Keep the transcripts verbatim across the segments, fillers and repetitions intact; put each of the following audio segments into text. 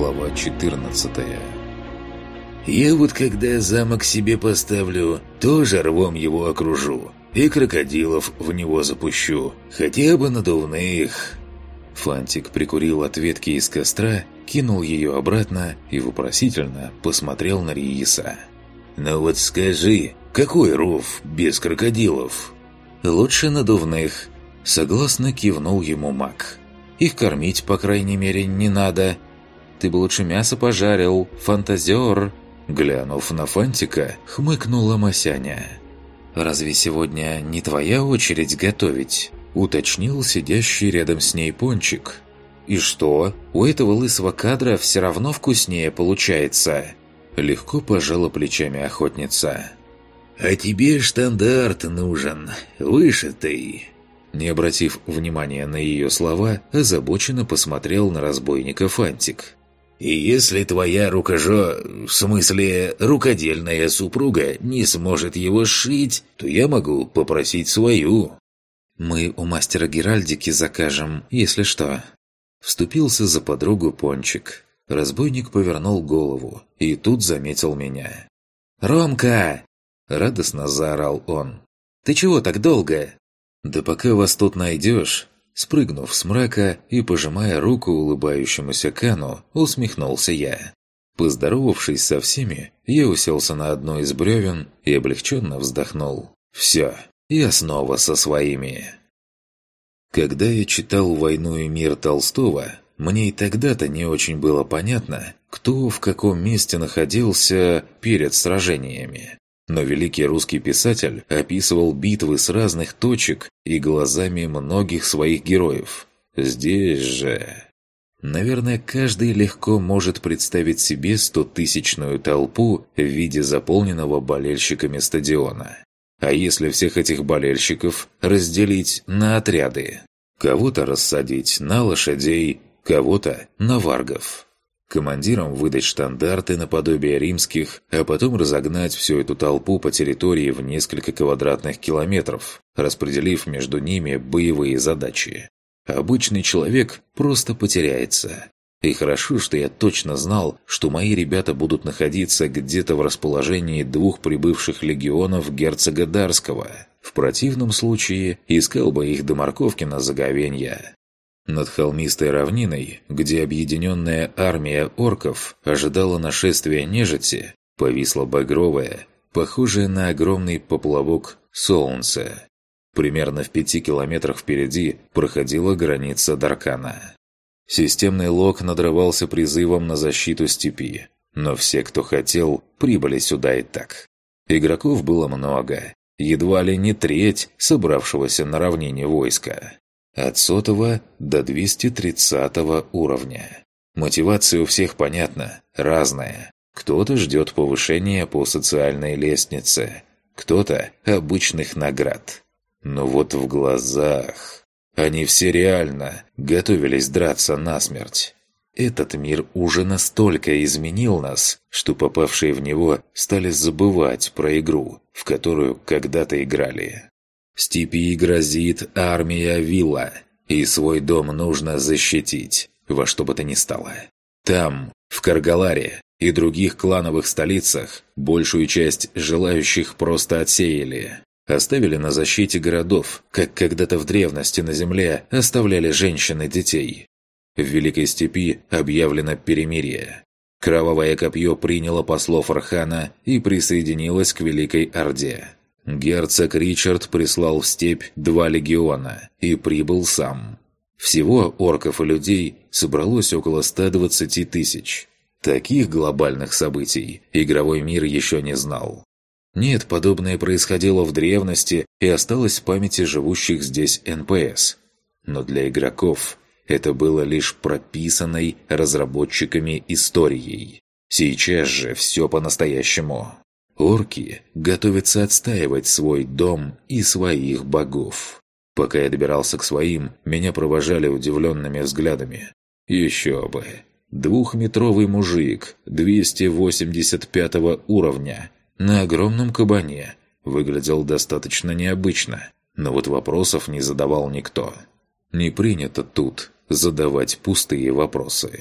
Глава четырнадцатая. «Я вот когда замок себе поставлю, тоже рвом его окружу, и крокодилов в него запущу, хотя бы надувных». Фантик прикурил от ветки из костра, кинул ее обратно и вопросительно посмотрел на Рииса. «Ну вот скажи, какой ров без крокодилов?» «Лучше надувных», — согласно кивнул ему маг. «Их кормить, по крайней мере, не надо. Ты бы лучше мясо пожарил, фантазер!» Глянув на Фантика, хмыкнула Масяня. «Разве сегодня не твоя очередь готовить?» – уточнил сидящий рядом с ней Пончик. «И что? У этого лысого кадра все равно вкуснее получается?» Легко пожала плечами охотница. «А тебе штандарт нужен, вышитый!» Не обратив внимания на ее слова, озабоченно посмотрел на разбойника Фантик. «И если твоя рукожо, в смысле рукодельная супруга, не сможет его сшить, то я могу попросить свою». «Мы у мастера Геральдики закажем, если что». Вступился за подругу Пончик. Разбойник повернул голову и тут заметил меня. «Ромка!» – радостно заорал он. «Ты чего так долго?» «Да пока вас тут найдешь...» Спрыгнув с мрака и пожимая руку улыбающемуся Кану, усмехнулся я. Поздоровавшись со всеми, я уселся на одно из бревен и облегченно вздохнул. «Все, я снова со своими». Когда я читал «Войну и мир» Толстого, мне и тогда-то не очень было понятно, кто в каком месте находился перед сражениями. Но великий русский писатель описывал битвы с разных точек и глазами многих своих героев. Здесь же... Наверное, каждый легко может представить себе стотысячную толпу в виде заполненного болельщиками стадиона. А если всех этих болельщиков разделить на отряды? Кого-то рассадить на лошадей, кого-то на варгов. Командирам выдать штандарты наподобие римских, а потом разогнать всю эту толпу по территории в несколько квадратных километров, распределив между ними боевые задачи. Обычный человек просто потеряется. И хорошо, что я точно знал, что мои ребята будут находиться где-то в расположении двух прибывших легионов герцога Дарского. В противном случае искал бы их до морковки на заговенья. Над холмистой равниной, где объединенная армия орков ожидала нашествия нежити, повисло багровое, похожее на огромный поплавок, солнце. Примерно в пяти километрах впереди проходила граница Даркана. Системный лог надрывался призывом на защиту степи, но все, кто хотел, прибыли сюда и так. Игроков было много, едва ли не треть собравшегося на равнине войска. От сотого до двести тридцатого уровня. Мотивация у всех понятна, разная. Кто-то ждет повышения по социальной лестнице, кто-то обычных наград. Но вот в глазах... Они все реально готовились драться насмерть. Этот мир уже настолько изменил нас, что попавшие в него стали забывать про игру, в которую когда-то играли. Степи грозит армия Вилла, и свой дом нужно защитить, во что бы то ни стало. Там, в Каргаларе и других клановых столицах, большую часть желающих просто отсеяли. Оставили на защите городов, как когда-то в древности на земле оставляли женщин и детей. В Великой Степи объявлено перемирие. Кровавое копье приняло послов Архана и присоединилось к Великой Орде. Герцог Ричард прислал в степь два легиона и прибыл сам. Всего орков и людей собралось около ста двадцати тысяч. Таких глобальных событий игровой мир еще не знал. Нет, подобное происходило в древности и осталось в памяти живущих здесь эн пэ эс. Но для игроков это было лишь прописанной разработчиками историей. Сейчас же все по-настоящему. Орки готовятся отстаивать свой дом и своих богов. Пока я добирался к своим, меня провожали удивленными взглядами. Еще бы! Двухметровый мужик, двести восемьдесят пятого уровня, на огромном кабане, выглядел достаточно необычно, но вот вопросов не задавал никто. Не принято тут задавать пустые вопросы.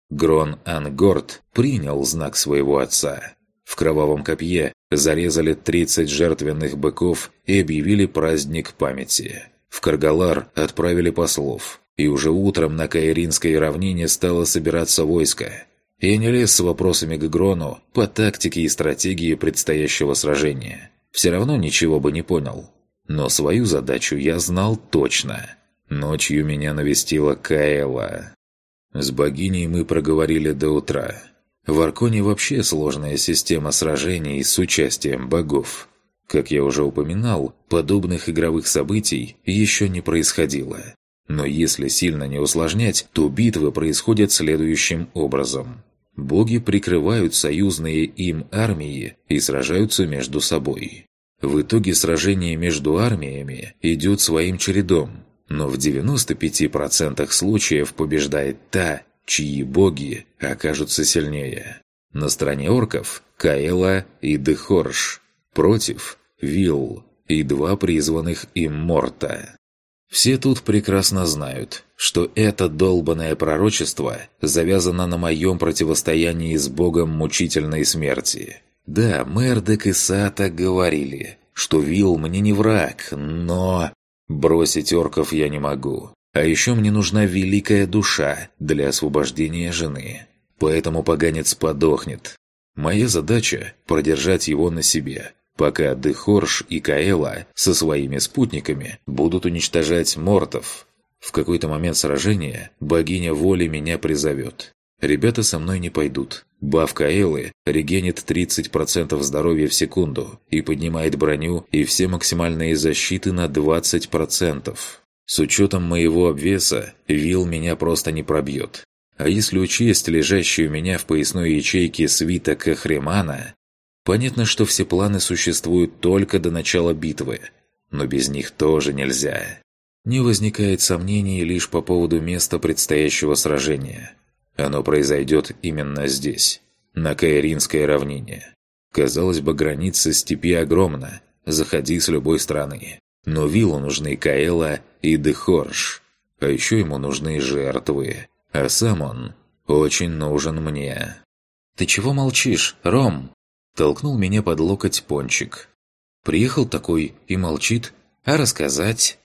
Грон Ангорд принял знак своего отца. В кровавом копье зарезали тридцать жертвенных быков и объявили праздник памяти. В Каргалар отправили послов, и уже утром на Каиринской равнине стало собираться войско. Я не лез с вопросами к Грону по тактике и стратегии предстоящего сражения. Все равно ничего бы не понял. Но свою задачу я знал точно. Ночью меня навестила Каэла. С богиней мы проговорили до утра. В Арконе вообще сложная система сражений с участием богов. Как я уже упоминал, подобных игровых событий еще не происходило. Но если сильно не усложнять, то битвы происходят следующим образом. Боги прикрывают союзные им армии и сражаются между собой. В итоге сражение между армиями идет своим чередом, но в девяноста пяти процентах случаев побеждает та, чьи боги окажутся сильнее. На стороне орков – Каэла и Дехорш, против – Вилл и два призванных им Морта. Все тут прекрасно знают, что это долбанное пророчество завязано на моем противостоянии с богом мучительной смерти. Да, Мердек и Сата говорили, что Вилл мне не враг, но... Бросить орков я не могу. А еще мне нужна великая душа для освобождения жены. Поэтому поганец подохнет. Моя задача – продержать его на себе, пока Дехорш и Каэла со своими спутниками будут уничтожать мортов. В какой-то момент сражения богиня воли меня призовет. Ребята со мной не пойдут. Баф Каэлы регенит тридцать процентов здоровья в секунду и поднимает броню и все максимальные защиты на двадцать процентов. С учетом моего обвеса, Вилл меня просто не пробьет. А если учесть лежащий у меня в поясной ячейке свиток Ахримана, понятно, что все планы существуют только до начала битвы, но без них тоже нельзя. Не возникает сомнений лишь по поводу места предстоящего сражения. Оно произойдет именно здесь, на Каиринской равнине. Казалось бы, граница степи огромна, заходи с любой стороны. Но Виллу нужны Каэла и Дехорш, а еще ему нужны жертвы, а сам он очень нужен мне. «Ты чего молчишь, Ром?» – толкнул меня под локоть Пончик. Приехал такой и молчит, а рассказать?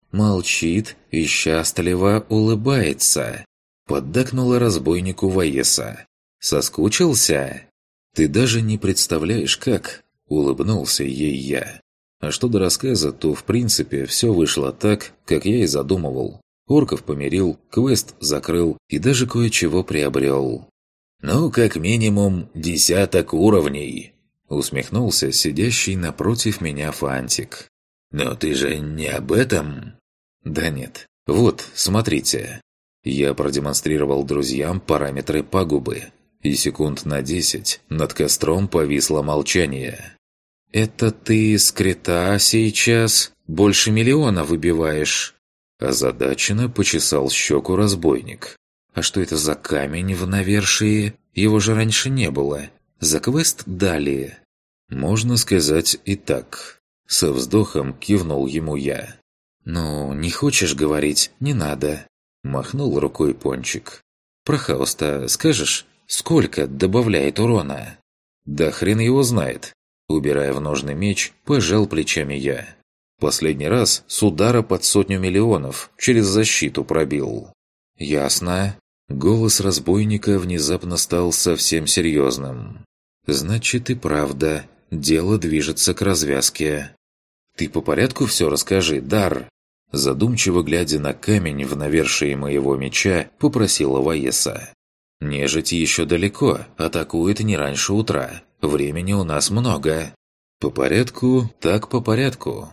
Молчит и счастливо улыбается. Поддакнула разбойнику Ваеса. «Соскучился?» «Ты даже не представляешь, как!» – улыбнулся ей я. А что до рассказа, то в принципе все вышло так, как я и задумывал. Орков помирил, квест закрыл и даже кое-чего приобрел. «Ну, как минимум, десяток уровней!» – усмехнулся сидящий напротив меня Фантик. «Но ты же не об этом?» «Да нет. Вот, смотрите». Я продемонстрировал друзьям параметры пагубы, и секунд на десять над костром повисло молчание. «Это ты с крита сейчас больше миллиона выбиваешь?» Озадаченно почесал щеку разбойник. «А что это за камень в навершии? Его же раньше не было. За квест дали?» «Можно сказать и так». Со вздохом кивнул ему я. «Ну, не хочешь говорить, не надо». Махнул рукой Пончик. «Про хаос-то скажешь, сколько добавляет урона?» «Да хрен его знает». Убирая в ножны меч, пожал плечами я. Последний раз с удара под сотню миллионов через защиту пробил. «Ясно». Голос разбойника внезапно стал совсем серьезным. «Значит и правда, дело движется к развязке». «Ты по порядку все расскажи, Дар?» Задумчиво глядя на камень в навершии моего меча, попросила Ваеса. «Нежить еще далеко, атакует не раньше утра. Времени у нас много». «По порядку, так по порядку».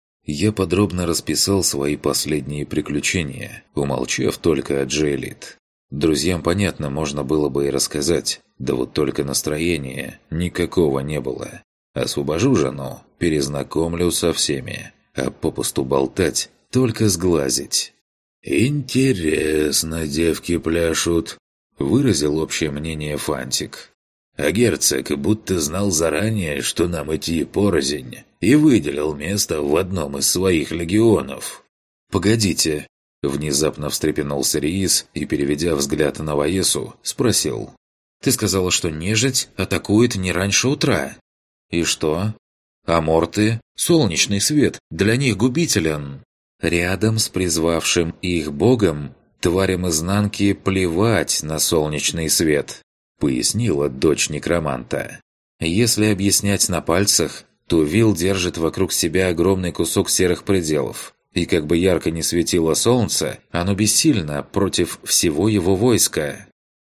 Я подробно расписал свои последние приключения, умолчав только о Джейлит. Друзьям, понятно, можно было бы и рассказать, да вот только настроения никакого не было. Освобожу жену, перезнакомлю со всеми, а попусту болтать, только сглазить. «Интересно девки пляшут», — выразил общее мнение Фантик. «А герцог будто знал заранее, что нам идти порознь, и выделил место в одном из своих легионов». «Погодите», Внезапно встрепенулся Риис и, переведя взгляд на Ваесу, спросил. «Ты сказала, что нежить атакует не раньше утра. И что? Аморты? Солнечный свет для них губителен. Рядом с призвавшим их богом тварям изнанки плевать на солнечный свет», пояснила дочь некроманта. «Если объяснять на пальцах, то Вил держит вокруг себя огромный кусок серых пределов, и как бы ярко не светило солнце, оно бессильно против всего его войска».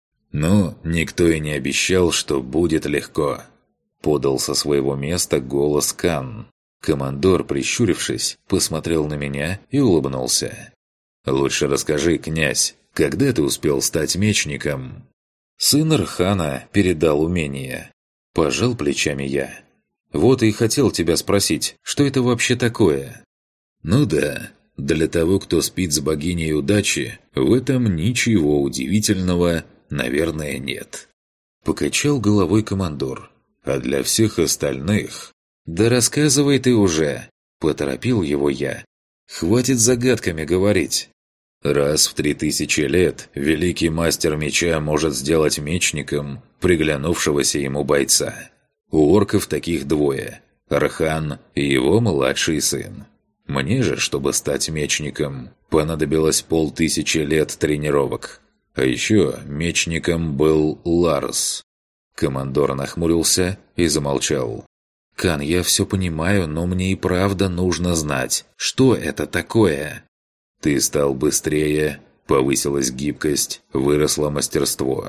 «Но никто и не обещал, что будет легко», — подал со своего места голос Кан. Командор, прищурившись, посмотрел на меня и улыбнулся. «Лучше расскажи, князь, когда ты успел стать мечником?» «Сын Архана передал умение». Пожал плечами я. «Вот и хотел тебя спросить, что это вообще такое?» «Ну да, для того, кто спит с богиней удачи, в этом ничего удивительного, наверное, нет». Покачал головой командор. «А для всех остальных...» «Да рассказывай ты уже!» – поторопил его я. «Хватит загадками говорить!» Раз в три тысячи лет великий мастер меча может сделать мечником приглянувшегося ему бойца. У орков таких двое – Архан и его младший сын. Мне же, чтобы стать мечником, понадобилось полтысячи лет тренировок. А еще мечником был Ларс. Командор нахмурился и замолчал. «Кан, я все понимаю, но мне и правда нужно знать, что это такое?» «Ты стал быстрее, повысилась гибкость, выросло мастерство».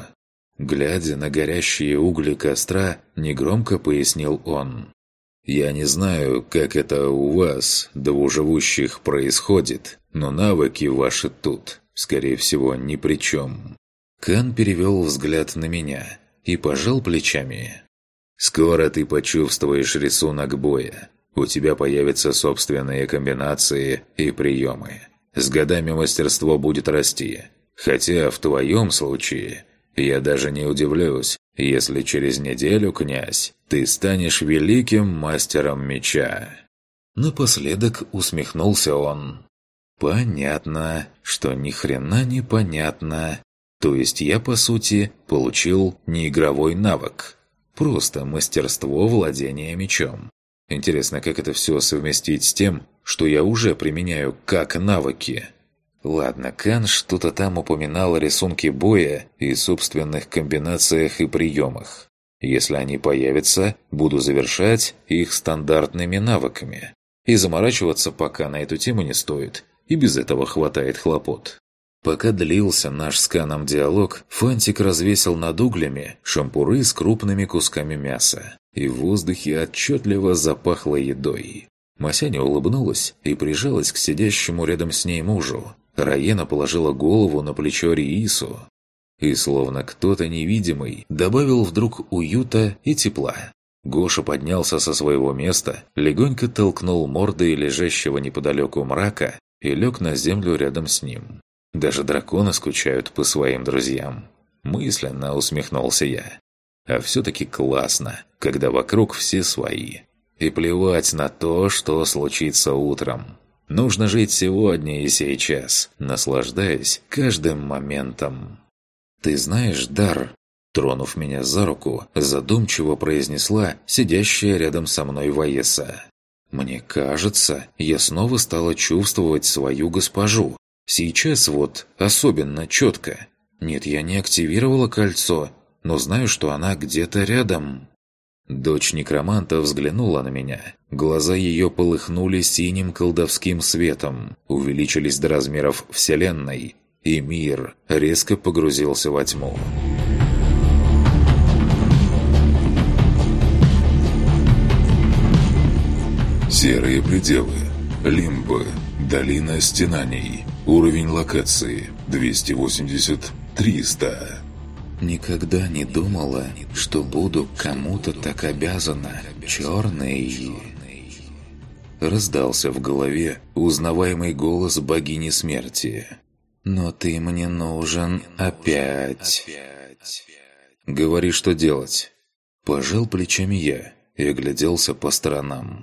Глядя на горящие угли костра, негромко пояснил он. «Я не знаю, как это у вас, двуживущих, происходит, но навыки ваши тут, скорее всего, ни при чем». Кан перевел взгляд на меня и пожал плечами. «Скоро ты почувствуешь рисунок боя. У тебя появятся собственные комбинации и приемы. С годами мастерство будет расти. Хотя в твоем случае я даже не удивлюсь, если через неделю, князь, ты станешь великим мастером меча». Напоследок усмехнулся он. «Понятно, что ни хрена не понятно. То есть я, по сути, получил не игровой навык, просто мастерство владения мечом. Интересно, как это все совместить с тем, что я уже применяю как навыки?» Ладно, Кан что-то там упоминал о рисунке боя и собственных комбинациях и приемах. Если они появятся, буду завершать их стандартными навыками. И заморачиваться пока на эту тему не стоит, и без этого хватает хлопот. Пока длился наш с Каном диалог, Фантик развесил над углями шампуры с крупными кусками мяса, и в воздухе отчетливо запахло едой. Масяня улыбнулась и прижалась к сидящему рядом с ней мужу. Раена положила голову на плечо Риису. И словно кто-то невидимый добавил вдруг уюта и тепла. Гоша поднялся со своего места, легонько толкнул мордой лежащего неподалеку мрака и лег на землю рядом с ним. Даже драконы скучают по своим друзьям. Мысленно усмехнулся я. А все-таки классно, когда вокруг все свои. И плевать на то, что случится утром. Нужно жить сегодня и сейчас, наслаждаясь каждым моментом. «Ты знаешь, Дар?» Тронув меня за руку, задумчиво произнесла сидящая рядом со мной Ваеса. «Мне кажется, я снова стала чувствовать свою госпожу. Сейчас вот особенно четко. Нет, я не активировала кольцо, но знаю, что она где-то рядом». Дочь некроманта взглянула на меня. Глаза ее полыхнули синим колдовским светом, увеличились до размеров Вселенной, и мир резко погрузился во тьму. Серые пределы. Лимбо. Долина стенаний. Уровень локации двести восемьдесят триста. Никогда не думала, что буду кому-то так обязана. Черный. Раздался в голове узнаваемый голос богини смерти. «Но ты мне нужен опять». «Говори, что делать». Пожал плечами я и огляделся по сторонам.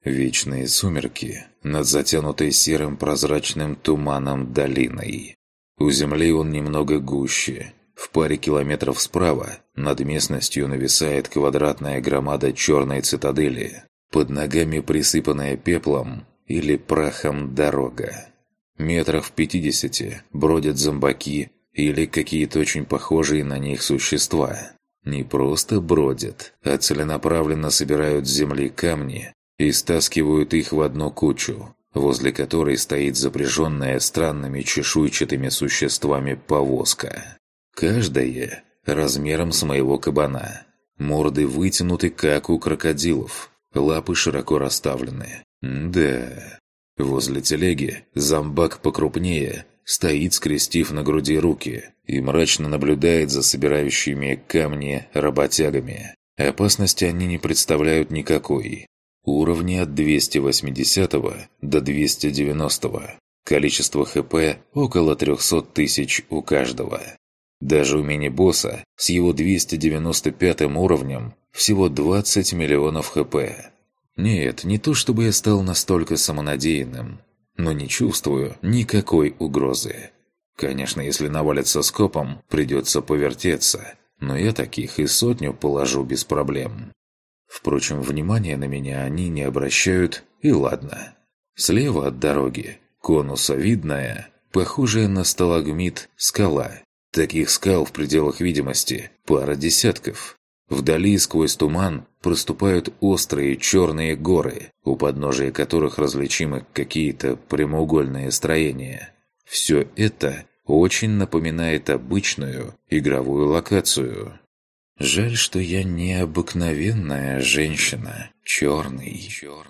Вечные сумерки над затянутой серым прозрачным туманом долиной. У земли он немного гуще. В паре километров справа над местностью нависает квадратная громада черной цитадели. Под ногами присыпанная пеплом или прахом дорога. Метрах в пятидесяти бродят зомбаки или какие-то очень похожие на них существа. Не просто бродят, а целенаправленно собирают с земли камни и стаскивают их в одну кучу, возле которой стоит запряженная странными чешуйчатыми существами повозка. Каждая размером с моего кабана. Морды вытянуты, как у крокодилов, лапы широко расставлены. Да, возле телеги зомбак покрупнее стоит, скрестив на груди руки, и мрачно наблюдает за собирающими камни работягами. Опасности они не представляют никакой. Уровни от двухсот восьмидесятого до двухсот девяностого. Количество ХП около трехсот тысяч у каждого. Даже у мини-босса с его двухсот девяносто пятым уровнем всего двадцать миллионов ХП. Нет, не то чтобы я стал настолько самонадеянным, но не чувствую никакой угрозы. Конечно, если навалится скопом, придется повертеться, но я таких и сотню положу без проблем. Впрочем, внимания на меня они не обращают, и ладно. Слева от дороги конусовидная, похожая на сталагмит, скала. Таких скал в пределах видимости пара десятков. Вдали сквозь туман проступают острые черные горы, у подножия которых различимы какие-то прямоугольные строения. Все это очень напоминает обычную игровую локацию. Жаль, что я не обыкновенная женщина, черный.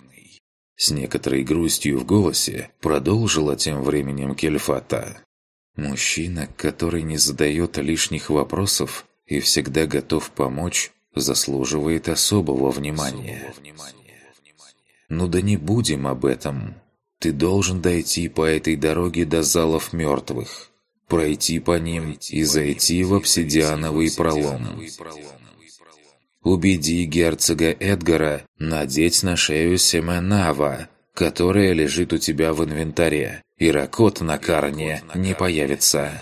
С некоторой грустью в голосе продолжила тем временем Кельфата. Мужчина, который не задает лишних вопросов и всегда готов помочь, заслуживает особого внимания. Ну да не будем об этом. Ты должен дойти по этой дороге до залов мертвых, пройти по ним и зайти в обсидиановый пролом. Убеди герцога Эдгара надеть на шею семенава, которая лежит у тебя в инвентаре, и Ракот на Карне не появится.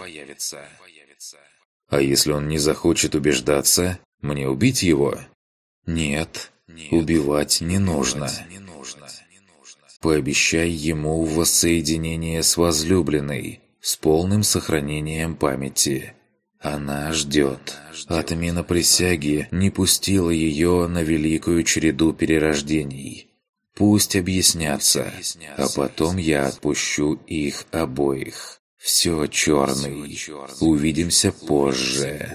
А если он не захочет убеждаться, мне убить его? Нет, убивать не нужно. Пообещай ему воссоединение с возлюбленной, с полным сохранением памяти. Она ждет. Отмена присяги не пустила ее на великую череду перерождений. Пусть объяснятся, а потом я отпущу их обоих. Все, черный. Увидимся позже.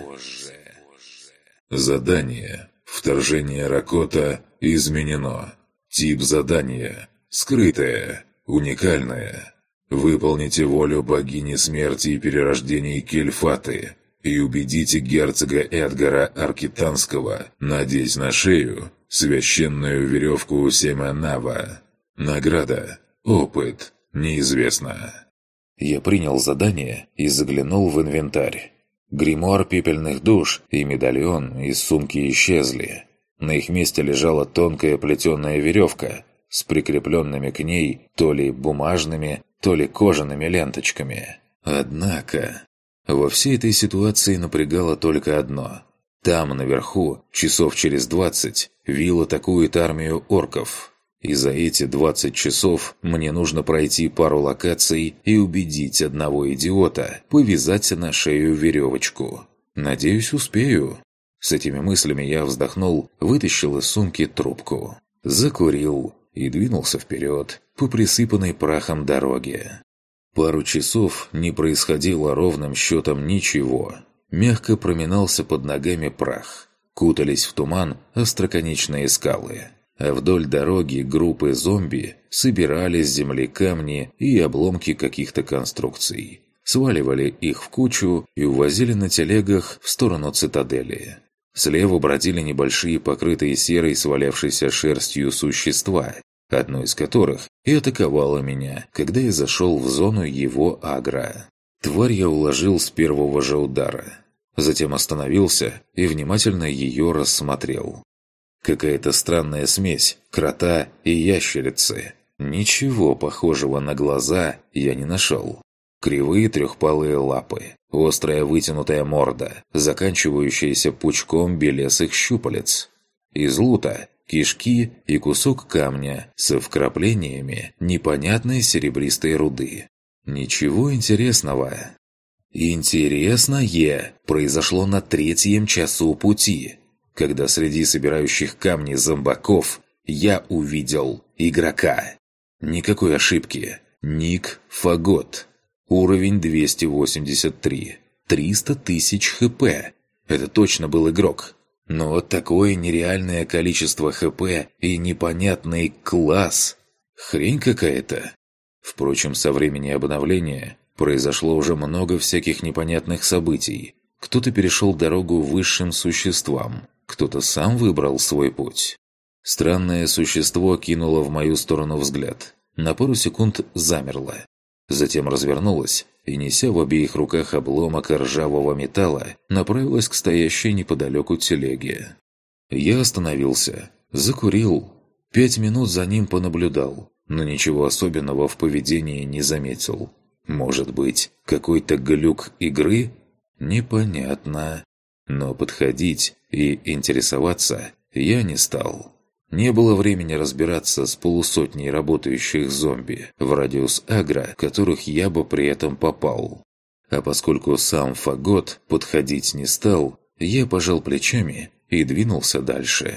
Задание. Вторжение Ракота изменено. Тип задания. Скрытое. Уникальное. Выполните волю богини смерти и перерождений Кельфаты и убедите герцога Эдгара Аркитанского надеть на шею священную веревку Семенава. Награда. Опыт. Неизвестно. Я принял задание и заглянул в инвентарь. Гримуар пепельных душ и медальон из сумки исчезли. На их месте лежала тонкая плетеная веревка с прикрепленными к ней то ли бумажными, то ли кожаными ленточками. Однако, во всей этой ситуации напрягало только одно. Там, наверху, часов через двадцать, Вилл атакует армию орков. И за эти двадцать часов мне нужно пройти пару локаций и убедить одного идиота повязать на шею веревочку. Надеюсь, успею. С этими мыслями я вздохнул, вытащил из сумки трубку. Закурил и двинулся вперед по присыпанной прахом дороге. Пару часов не происходило ровным счетом ничего. Мягко проминался под ногами прах. Кутались в туман остроконечные скалы. А вдоль дороги группы зомби собирали с земли камни и обломки каких-то конструкций. Сваливали их в кучу и увозили на телегах в сторону цитадели. Слева бродили небольшие покрытые серой свалявшейся шерстью существа, одно из которых и атаковало меня, когда я зашел в зону его агро. Тварь я уложил с первого же удара. Затем остановился и внимательно ее рассмотрел. Какая-то странная смесь крота и ящерицы. Ничего похожего на глаза я не нашел. Кривые трехпалые лапы, острая вытянутая морда, заканчивающаяся пучком белесых щупалец. Из лута кишки и кусок камня со вкраплениями непонятной серебристой руды. Ничего интересного. Интересное произошло на третьем часу пути, когда среди собирающих камни зомбаков я увидел игрока. Никакой ошибки. Ник Фагот. Уровень двести восемьдесят три. триста тысяч хп. Это точно был игрок. Но такое нереальное количество хп и непонятный класс. Хрень какая-то. Впрочем, со времени обновления произошло уже много всяких непонятных событий. Кто-то перешел дорогу высшим существам, кто-то сам выбрал свой путь. Странное существо кинуло в мою сторону взгляд. На пару секунд замерло. Затем развернулось и, неся в обеих руках обломок ржавого металла, направилась к стоящей неподалеку телеге. Я остановился, закурил. Пять минут за ним понаблюдал, но ничего особенного в поведении не заметил. Может быть, какой-то глюк игры? Непонятно. Но подходить и интересоваться я не стал. Не было времени разбираться с полусотней работающих зомби, в радиус агро которых я бы при этом попал. А поскольку сам Фагот подходить не стал, я пожал плечами и двинулся дальше.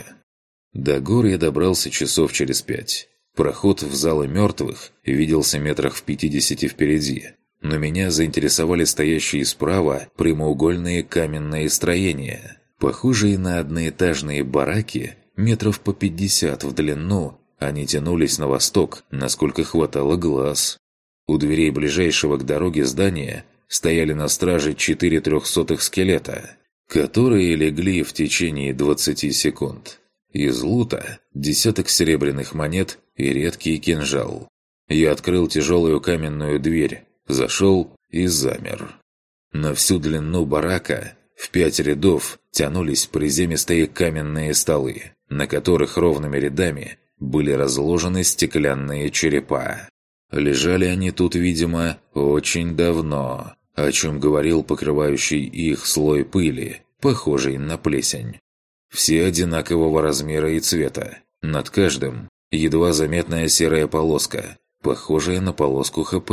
До гор я добрался часов через пять. Проход в залы мертвых виделся метрах в пятидесяти впереди, но меня заинтересовали стоящие справа прямоугольные каменные строения, похожие на одноэтажные бараки. Метров по пятьдесят в длину, они тянулись на восток, насколько хватало глаз. У дверей ближайшего к дороге здания стояли на страже четыре трехсотых скелета, которые легли в течение двадцати секунд. Из лута десяток серебряных монет и редкий кинжал. Я открыл тяжелую каменную дверь, зашел и замер. На всю длину барака в пять рядов тянулись приземистые каменные столы, на которых ровными рядами были разложены стеклянные черепа. Лежали они тут, видимо, очень давно, о чем говорил покрывающий их слой пыли, похожий на плесень. Все одинакового размера и цвета. Над каждым едва заметная серая полоска, похожая на полоску ХП.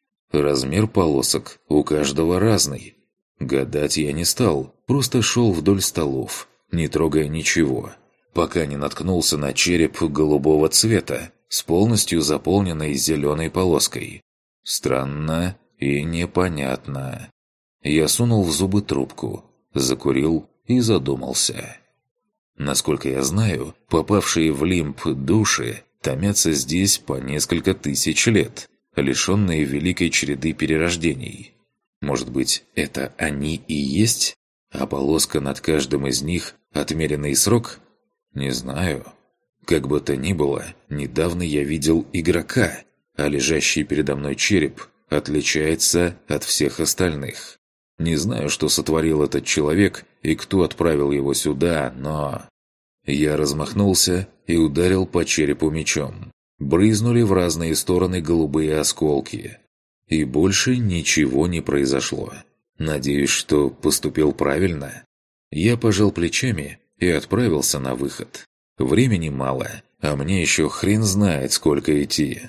Размер полосок у каждого разный. Гадать я не стал, просто шел вдоль столов, не трогая ничего, пока не наткнулся на череп голубого цвета с полностью заполненной зеленой полоской. Странно и непонятно. Я сунул в зубы трубку, закурил и задумался. Насколько я знаю, попавшие в лимб души томятся здесь по несколько тысяч лет, лишенные великой череды перерождений. Может быть, это они и есть? А полоска над каждым из них – отмеренный срок? Не знаю. Как бы то ни было, недавно я видел игрока, а лежащий передо мной череп отличается от всех остальных. Не знаю, что сотворил этот человек и кто отправил его сюда, но... Я размахнулся и ударил по черепу мечом. Брызнули в разные стороны голубые осколки. И больше ничего не произошло. Надеюсь, что поступил правильно. Я пожал плечами и отправился на выход. Времени мало, а мне еще хрен знает, сколько идти.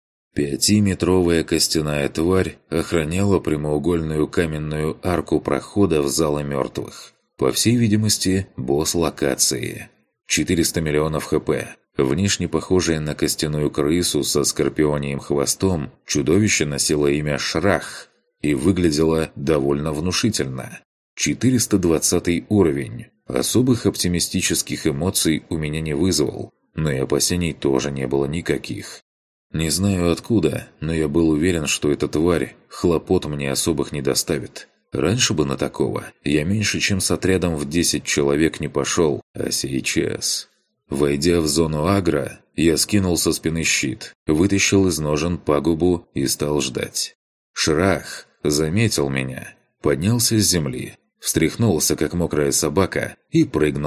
Пятиметровая костяная тварь охраняла прямоугольную каменную арку прохода в залы мертвых. По всей видимости, босс локации. четыреста миллионов хп. Внешне похожее на костяную крысу со скорпионием хвостом, чудовище носило имя Шрах и выглядело довольно внушительно. четыреста двадцатый уровень. Особых оптимистических эмоций у меня не вызвал, но и опасений тоже не было никаких. Не знаю откуда, но я был уверен, что эта тварь хлопот мне особых не доставит. Раньше бы на такого я меньше чем с отрядом в десять человек не пошел, а сейчас... Войдя в зону агро, я скинул со спины щит, вытащил из ножен пагубу и стал ждать. Шрах заметил меня, поднялся с земли, встряхнулся, как мокрая собака, и прыгнул,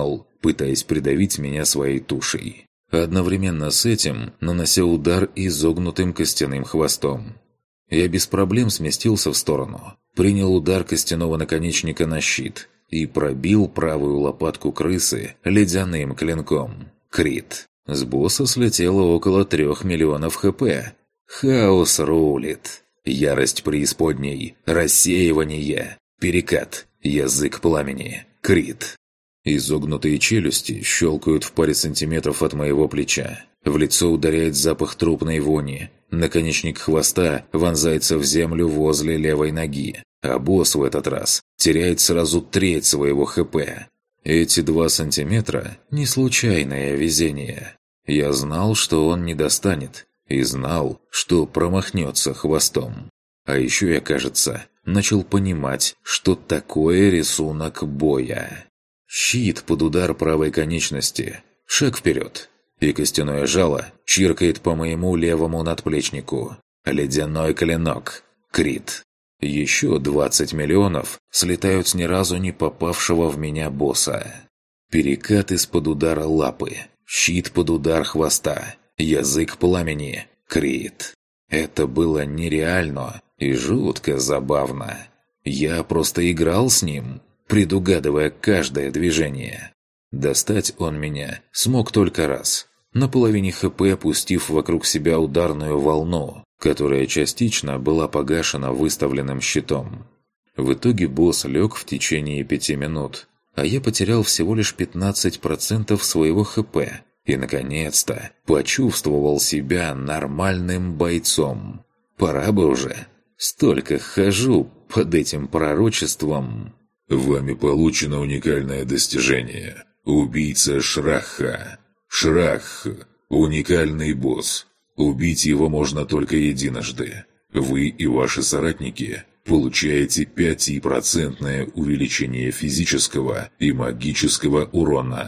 пытаясь придавить меня своей тушей. Одновременно с этим нанося удар изогнутым костяным хвостом. Я без проблем сместился в сторону, принял удар костяного наконечника на щит и пробил правую лопатку крысы ледяным клинком. Крит. С босса слетело около трех миллионов хп. Хаос рулит. Ярость преисподней. Рассеивание. Перекат. Язык пламени. Крит. Изогнутые челюсти щелкают в паре сантиметров от моего плеча. В лицо ударяет запах трупной вони. Наконечник хвоста вонзается в землю возле левой ноги. А босс в этот раз теряет сразу треть своего ХП. Эти два сантиметра – не случайное везение. Я знал, что он не достанет. И знал, что промахнется хвостом. А еще я, кажется, начал понимать, что такое рисунок боя. Щит под удар правой конечности. Шаг вперед. И костяное жало чиркает по моему левому надплечнику. Ледяной клинок. Крит. Еще двадцать миллионов слетают с ни разу не попавшего в меня босса. Перекат из-под удара лапы. Щит под удар хвоста. Язык пламени. Крит. Это было нереально и жутко забавно. Я просто играл с ним, предугадывая каждое движение. Достать он меня смог только раз, на половине ХП пустив вокруг себя ударную волну, которая частично была погашена выставленным щитом. В итоге босс лег в течение пяти минут, а я потерял всего лишь пятнадцать процентов своего ХП и, наконец-то, почувствовал себя нормальным бойцом. Пора бы уже. Столько хожу под этим пророчеством. Вами получено уникальное достижение. Убийца Шрахха. Шрахх – уникальный босс. Убить его можно только единожды. Вы и ваши соратники получаете пятипроцентное увеличение физического и магического урона.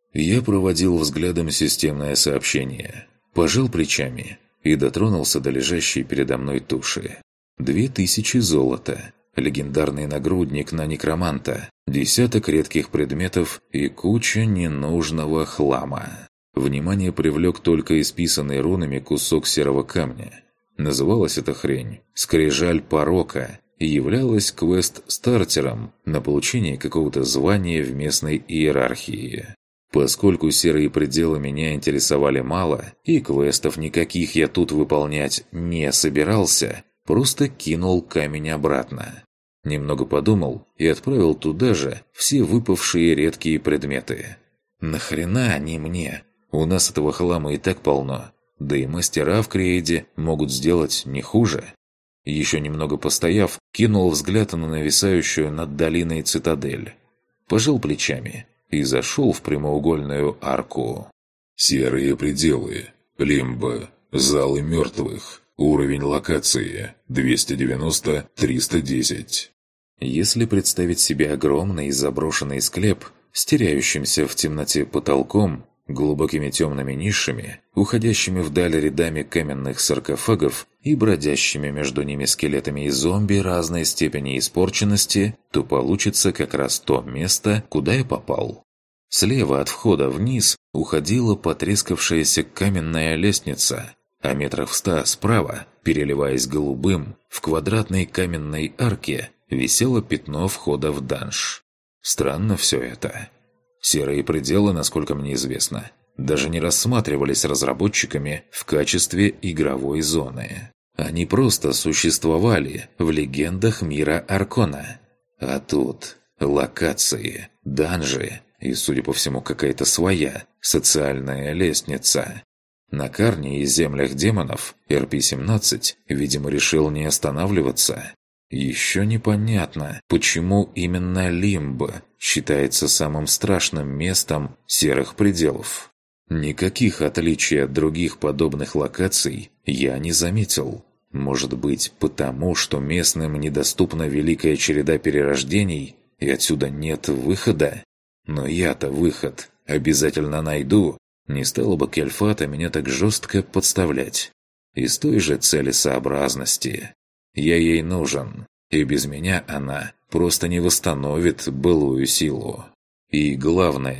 Я проводил взглядом системное сообщение, пожал плечами и дотронулся до лежащей передо мной туши. Две тысячи золота, легендарный нагрудник на некроманта, десяток редких предметов и куча ненужного хлама. Внимание привлек только исписанный рунами кусок серого камня. Называлась эта хрень «Скрижаль порока» и являлась квест-стартером на получение какого-то звания в местной иерархии. Поскольку серые пределы меня интересовали мало, и квестов никаких я тут выполнять не собирался, просто кинул камень обратно. Немного подумал и отправил туда же все выпавшие редкие предметы. Нахрена они мне? У нас этого хлама и так полно. Да и мастера в Криэде могут сделать не хуже. Еще немного постояв, кинул взгляд на нависающую над долиной цитадель. Пожал плечами и зашел в прямоугольную арку. Серые пределы. Лимбо. Залы мертвых. Уровень локации. двести девяносто триста десять. Если представить себе огромный заброшенный склеп с теряющимся в темноте потолком, глубокими темными нишами, уходящими вдаль рядами каменных саркофагов и бродящими между ними скелетами и зомби разной степени испорченности, то получится как раз то место, куда я попал. Слева от входа вниз уходила потрескавшаяся каменная лестница, а метрах в ста справа, переливаясь голубым, в квадратной каменной арке висело пятно входа в данж. Странно все это. Серые пределы, насколько мне известно, даже не рассматривались разработчиками в качестве игровой зоны. Они просто существовали в легендах мира Аркона. А тут локации, данжи и, судя по всему, какая-то своя социальная лестница. На Карне и землях демонов эр пи семнадцать, видимо, решил не останавливаться. Еще непонятно, почему именно Лимбо считается самым страшным местом серых пределов. Никаких отличий от других подобных локаций я не заметил. Может быть, потому, что местным недоступна великая череда перерождений, и отсюда нет выхода? Но я-то выход обязательно найду. Не стало бы Кельфата меня так жестко подставлять. Из той же целесообразности. Я ей нужен, и без меня она просто не восстановит былую силу. И главное,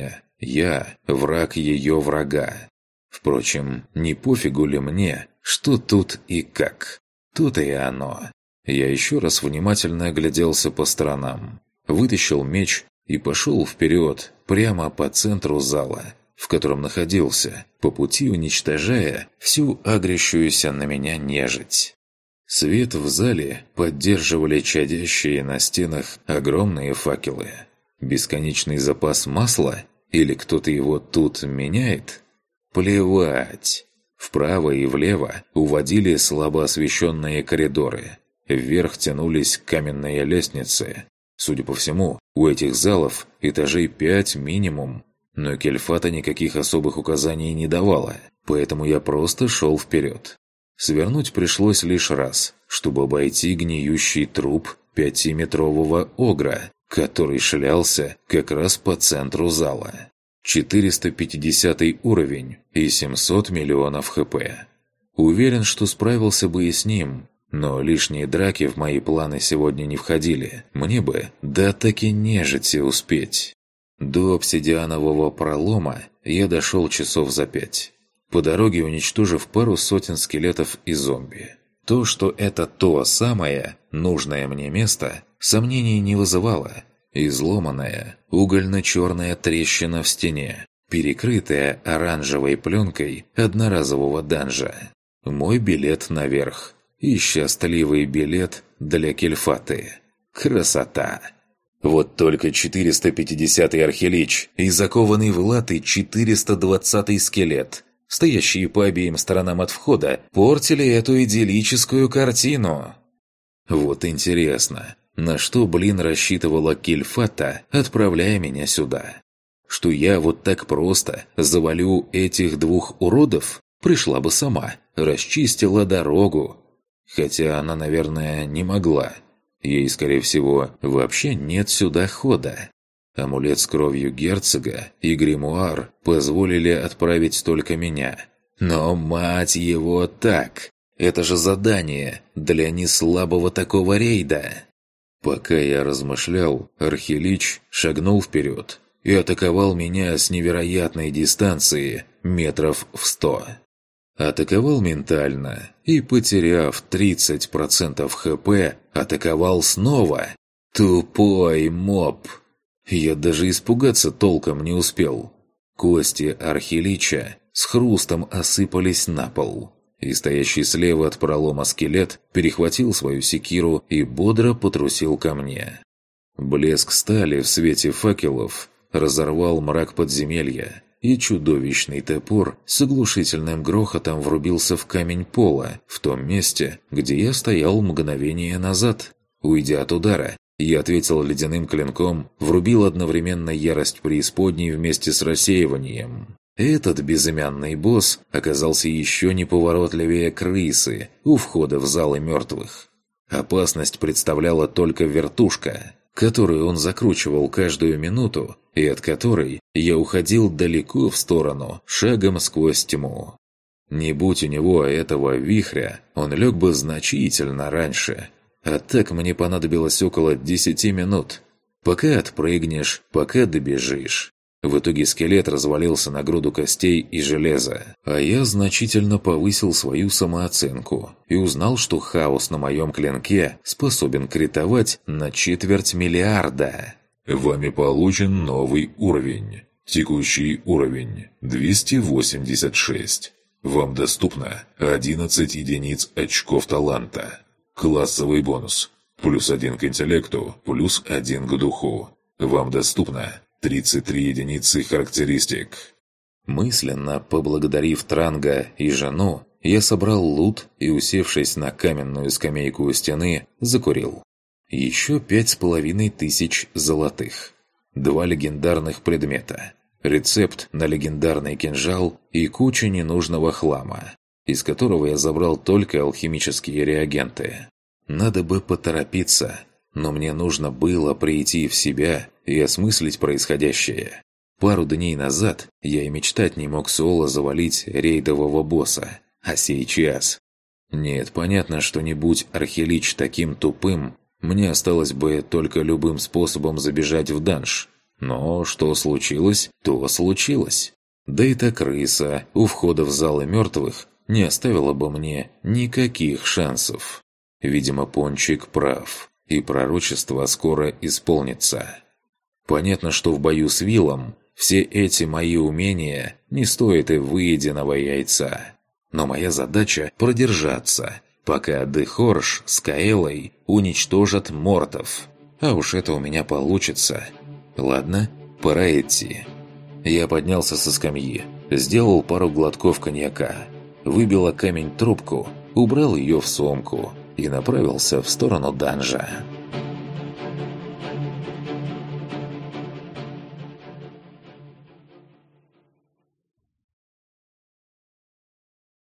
Я – враг ее врага. Впрочем, не пофигу ли мне, что тут и как. Тут и оно. Я еще раз внимательно огляделся по сторонам, вытащил меч и пошел вперед, прямо по центру зала, в котором находился, по пути уничтожая всю агрящуюся на меня нежить. Свет в зале поддерживали чадящие на стенах огромные факелы. Бесконечный запас масла? Или кто-то его тут меняет? Плевать. Вправо и влево уводили слабо освещенные коридоры. Вверх тянулись каменные лестницы. Судя по всему, у этих залов этажей пять минимум. Но Кельфата никаких особых указаний не давала, поэтому я просто шел вперед. Свернуть пришлось лишь раз, чтобы обойти гниющий труп пятиметрового огра, который шлялся как раз по центру зала. четыреста пятидесятый уровень и семьсот миллионов хп. Уверен, что справился бы и с ним, но лишние драки в мои планы сегодня не входили. Мне бы до атаки нежити успеть. До обсидианового пролома я дошел часов за пять. По дороге уничтожив пару сотен скелетов и зомби. То, что это то самое, нужное мне место, сомнений не вызывало. Изломанная, угольно-черная трещина в стене, перекрытая оранжевой пленкой одноразового данжа. Мой билет наверх. И счастливый билет для Кельфаты. Красота! Вот только четыреста пятидесятый архилич и закованный в латы четыреста двадцатый скелет, стоящие по обеим сторонам от входа, портили эту идиллическую картину. Вот интересно, на что, блин, рассчитывала Кельфата, отправляя меня сюда? Что я вот так просто завалю этих двух уродов? Пришла бы сама, расчистила дорогу. Хотя она, наверное, не могла. Ей, скорее всего, вообще нет сюда хода. Амулет с кровью герцога и гримуар позволили отправить только меня. Но, мать его, так! Это же задание для неслабого такого рейда! Пока я размышлял, архилич шагнул вперед и атаковал меня с невероятной дистанции метров в сто. Атаковал ментально и, потеряв тридцать процентов хп, атаковал снова. Тупой моб! Я даже испугаться толком не успел. Кости архилича с хрустом осыпались на пол. И стоящий слева от пролома скелет перехватил свою секиру и бодро потрусил ко мне. Блеск стали в свете факелов разорвал мрак подземелья, и чудовищный топор с оглушительным грохотом врубился в камень пола в том месте, где я стоял мгновение назад. Уйдя от удара, я ответил ледяным клинком, врубил одновременно ярость преисподней вместе с рассеиванием. Этот безымянный босс оказался еще неповоротливее крысы у входа в залы мертвых. Опасность представляла только вертушка, которую он закручивал каждую минуту, и от которой я уходил далеко в сторону, шагом сквозь тьму. Не будь у него этого вихря, он лег бы значительно раньше. А так мне понадобилось около десяти минут. Пока отпрыгнешь, пока добежишь. В итоге скелет развалился на груду костей и железа, а я значительно повысил свою самооценку и узнал, что хаос на моем клинке способен критовать на четверть миллиарда. Вами получен новый уровень. Текущий уровень двести восемьдесят шесть. Вам доступно одиннадцать единиц очков таланта. Классовый бонус. Плюс один к интеллекту, плюс один к духу. Вам доступно тридцать три единицы характеристик. Мысленно поблагодарив Транга и жену, я собрал лут и, усевшись на каменную скамейку у стены, закурил. Еще пять с половиной тысяч золотых. Два легендарных предмета. Рецепт на легендарный кинжал и куча ненужного хлама, из которого я забрал только алхимические реагенты. Надо бы поторопиться, но мне нужно было прийти в себя и осмыслить происходящее. Пару дней назад я и мечтать не мог соло завалить рейдового босса, а сейчас... Нет, понятно, что не будь архилич таким тупым, мне осталось бы только любым способом забежать в данж. Но что случилось, то случилось. Да и та крыса у входа в залы мертвых не оставила бы мне никаких шансов. Видимо, Пончик прав, и пророчество скоро исполнится. Понятно, что в бою с Виллом все эти мои умения не стоят и выеденного яйца. Но моя задача – продержаться, пока Дехорш с Каэлой уничтожат мортов. А уж это у меня получится. Ладно, пора идти. Я поднялся со скамьи, сделал пару глотков коньяка, выбил камень трубку, убрал ее в сумку и направился в сторону данжа.